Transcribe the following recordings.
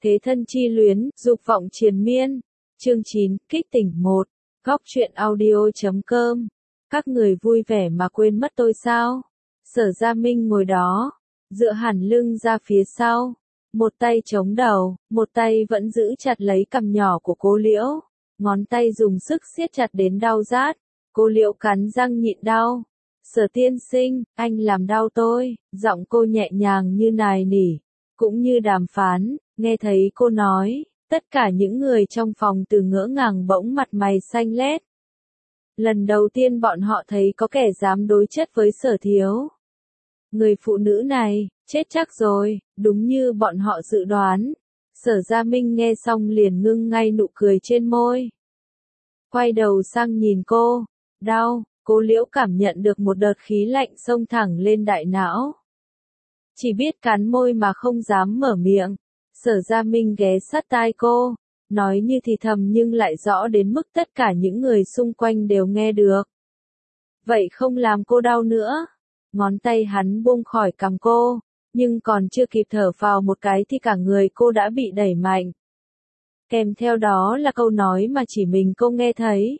Thế thân chi luyến, dục vọng triền miên. Chương 9, kích tỉnh 1. Góc truyện audio.com. Các người vui vẻ mà quên mất tôi sao? Sở Gia Minh ngồi đó, dựa hẳn lưng ra phía sau, một tay chống đầu, một tay vẫn giữ chặt lấy cằm nhỏ của cô Liễu, ngón tay dùng sức siết chặt đến đau rát. Cô Liễu cắn răng nhịn đau. Sở tiên sinh, anh làm đau tôi. Giọng cô nhẹ nhàng như nài nỉ, cũng như đàm phán. Nghe thấy cô nói, tất cả những người trong phòng từ ngỡ ngàng bỗng mặt mày xanh lét. Lần đầu tiên bọn họ thấy có kẻ dám đối chất với Sở Thiếu. Người phụ nữ này, chết chắc rồi, đúng như bọn họ dự đoán. Sở Gia Minh nghe xong liền ngưng ngay nụ cười trên môi. Quay đầu sang nhìn cô, đau, cô Liễu cảm nhận được một đợt khí lạnh xông thẳng lên đại não. Chỉ biết cắn môi mà không dám mở miệng. Sở Gia Minh ghé sát tai cô, nói như thì thầm nhưng lại rõ đến mức tất cả những người xung quanh đều nghe được. Vậy không làm cô đau nữa. Ngón tay hắn buông khỏi cằm cô, nhưng còn chưa kịp thở phào một cái thì cả người cô đã bị đẩy mạnh. Kèm theo đó là câu nói mà chỉ mình cô nghe thấy.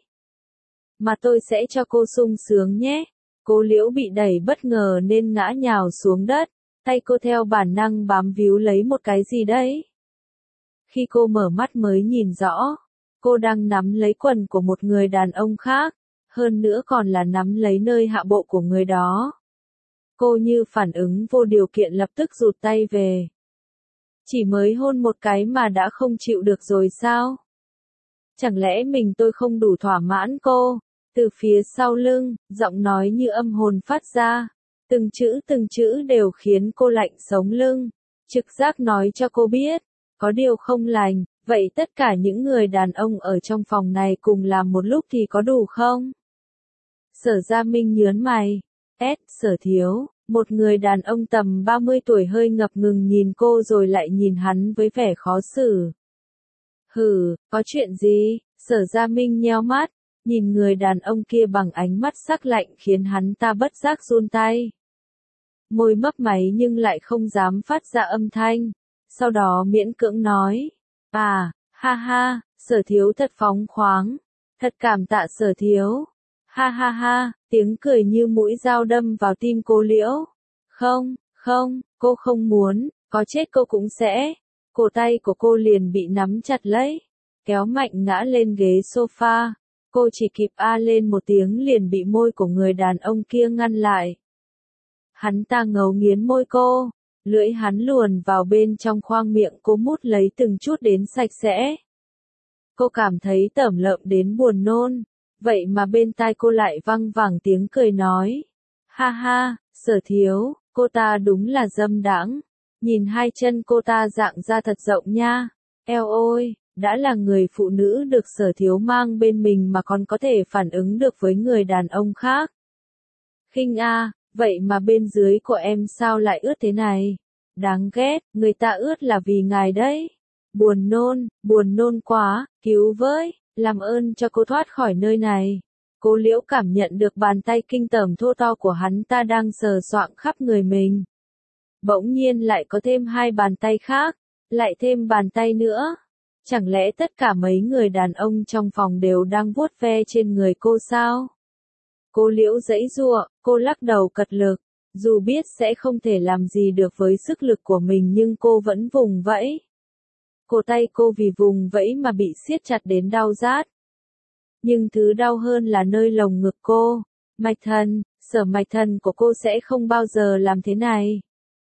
Mà tôi sẽ cho cô sung sướng nhé. Cô Liễu bị đẩy bất ngờ nên ngã nhào xuống đất, tay cô theo bản năng bám víu lấy một cái gì đấy. Khi cô mở mắt mới nhìn rõ, cô đang nắm lấy quần của một người đàn ông khác, hơn nữa còn là nắm lấy nơi hạ bộ của người đó. Cô như phản ứng vô điều kiện lập tức rụt tay về. Chỉ mới hôn một cái mà đã không chịu được rồi sao? Chẳng lẽ tôi không đủ thỏa mãn cô? Từ phía sau lưng, giọng nói như âm hồn phát ra. Từng chữ đều khiến cô lạnh sống lưng. Trực giác nói cho cô biết, có điều không lành. Vậy tất cả những người đàn ông ở trong phòng này cùng làm một lúc thì có đủ không? Sở Gia Minh nhớn mày. Sở Thiếu, một người đàn ông tầm 30 tuổi hơi ngập ngừng nhìn cô rồi lại nhìn hắn với vẻ khó xử. Hừ, có chuyện gì? Sở Gia Minh nheo mắt, nhìn người đàn ông kia bằng ánh mắt sắc lạnh khiến hắn ta bất giác run tay. Môi mấp máy nhưng lại không dám phát ra âm thanh, sau đó miễn cưỡng nói. Ha ha, Sở Thiếu thật phóng khoáng, thật cảm tạ Sở Thiếu. Ha, tiếng cười như mũi dao đâm vào tim cô Liễu. Không, cô không muốn, có chết cô cũng sẽ. Cổ tay của cô liền bị nắm chặt lấy, kéo mạnh ngã lên ghế sofa. Cô chỉ kịp a lên một tiếng liền bị môi của người đàn ông kia ngăn lại. Hắn ta ngấu nghiến môi cô, lưỡi hắn luồn vào bên trong khoang miệng cô mút lấy từng chút đến sạch sẽ. Cô cảm thấy tởm lợm đến buồn nôn, vậy mà bên tai cô lại văng vẳng tiếng cười nói. Ha, Sở Thiếu, cô ta đúng là dâm đãng. Nhìn hai chân cô ta dạng ra thật rộng nha. Eo ôi, đã là người phụ nữ được Sở Thiếu mang bên mình mà còn có thể phản ứng được với người đàn ông khác. Khinh a, vậy mà bên dưới của em sao lại ướt thế này? Đáng ghét, người ta ướt là vì ngài đấy. Buồn nôn quá, cứu với, làm ơn cho cô thoát khỏi nơi này. Cô Liễu cảm nhận được bàn tay kinh tởm thô to của hắn ta đang sờ soạng khắp người mình. Bỗng nhiên lại có thêm hai bàn tay khác, lại thêm bàn tay nữa. Chẳng lẽ tất cả mấy người đàn ông trong phòng đều đang vuốt ve trên người cô sao? Cô Liễu giãy giụa, cô lắc đầu cật lực. Dù biết sẽ không thể làm gì được với sức lực của mình nhưng cô vẫn vùng vẫy. Cổ tay cô vì vùng vẫy mà bị siết chặt đến đau rát. Nhưng thứ đau hơn là nơi lồng ngực cô. Mạch thần, Sở Mạch Thần của cô sẽ không bao giờ làm thế này.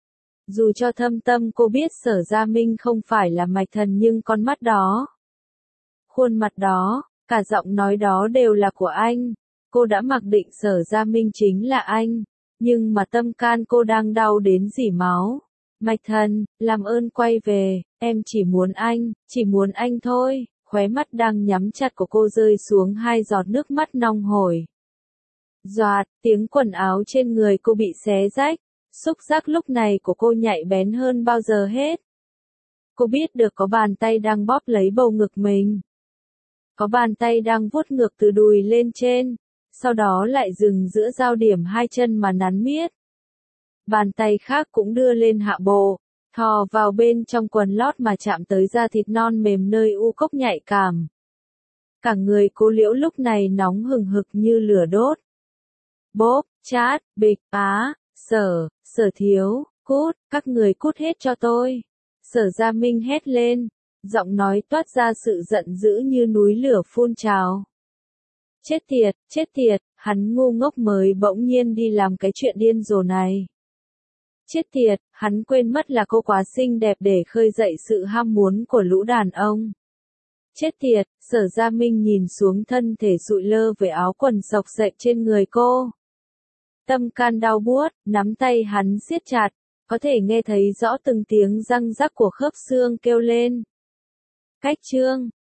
Dù cho thâm tâm cô biết Sở Gia Minh không phải là Mạch Thần nhưng con mắt đó, khuôn mặt đó, cả giọng nói đó đều là của anh. Cô đã mặc định Sở Gia Minh chính là anh, nhưng mà tâm can cô đang đau đến rỉ máu. Mạch Thần, làm ơn quay về, em chỉ muốn anh thôi. Khóe mắt đang nhắm chặt của cô rơi xuống hai giọt nước mắt nong hổi. Doạt, tiếng quần áo trên người cô bị xé rách. Xúc giác lúc này của cô nhạy bén hơn bao giờ hết. Cô biết được có bàn tay đang bóp lấy bầu ngực mình. Có bàn tay đang vuốt ngược từ đùi lên trên, sau đó lại dừng giữa giao điểm hai chân mà nắn miết. Bàn tay khác cũng đưa lên hạ bộ, thò vào bên trong quần lót mà chạm tới da thịt non mềm nơi u cốc nhạy cảm. Cả người Cố Liễu lúc này nóng hừng hực như lửa đốt. Bốp, chát, bịch, Sở Thiếu, cút, các người cút hết cho tôi. Sở Gia Minh hét lên, giọng nói toát ra sự giận dữ như núi lửa phun trào. Chết tiệt, hắn ngu ngốc mới bỗng nhiên đi làm cái chuyện điên rồ này. Chết tiệt, hắn quên mất là cô quá xinh đẹp để khơi dậy sự ham muốn của lũ đàn ông. Chết tiệt, Sở Gia Minh nhìn xuống thân thể sụi lơ với áo quần xộc xệch trên người cô. Tâm can đau buốt, nắm tay hắn siết chặt, có thể nghe thấy rõ từng tiếng răng rắc của khớp xương kêu lên. Cách chương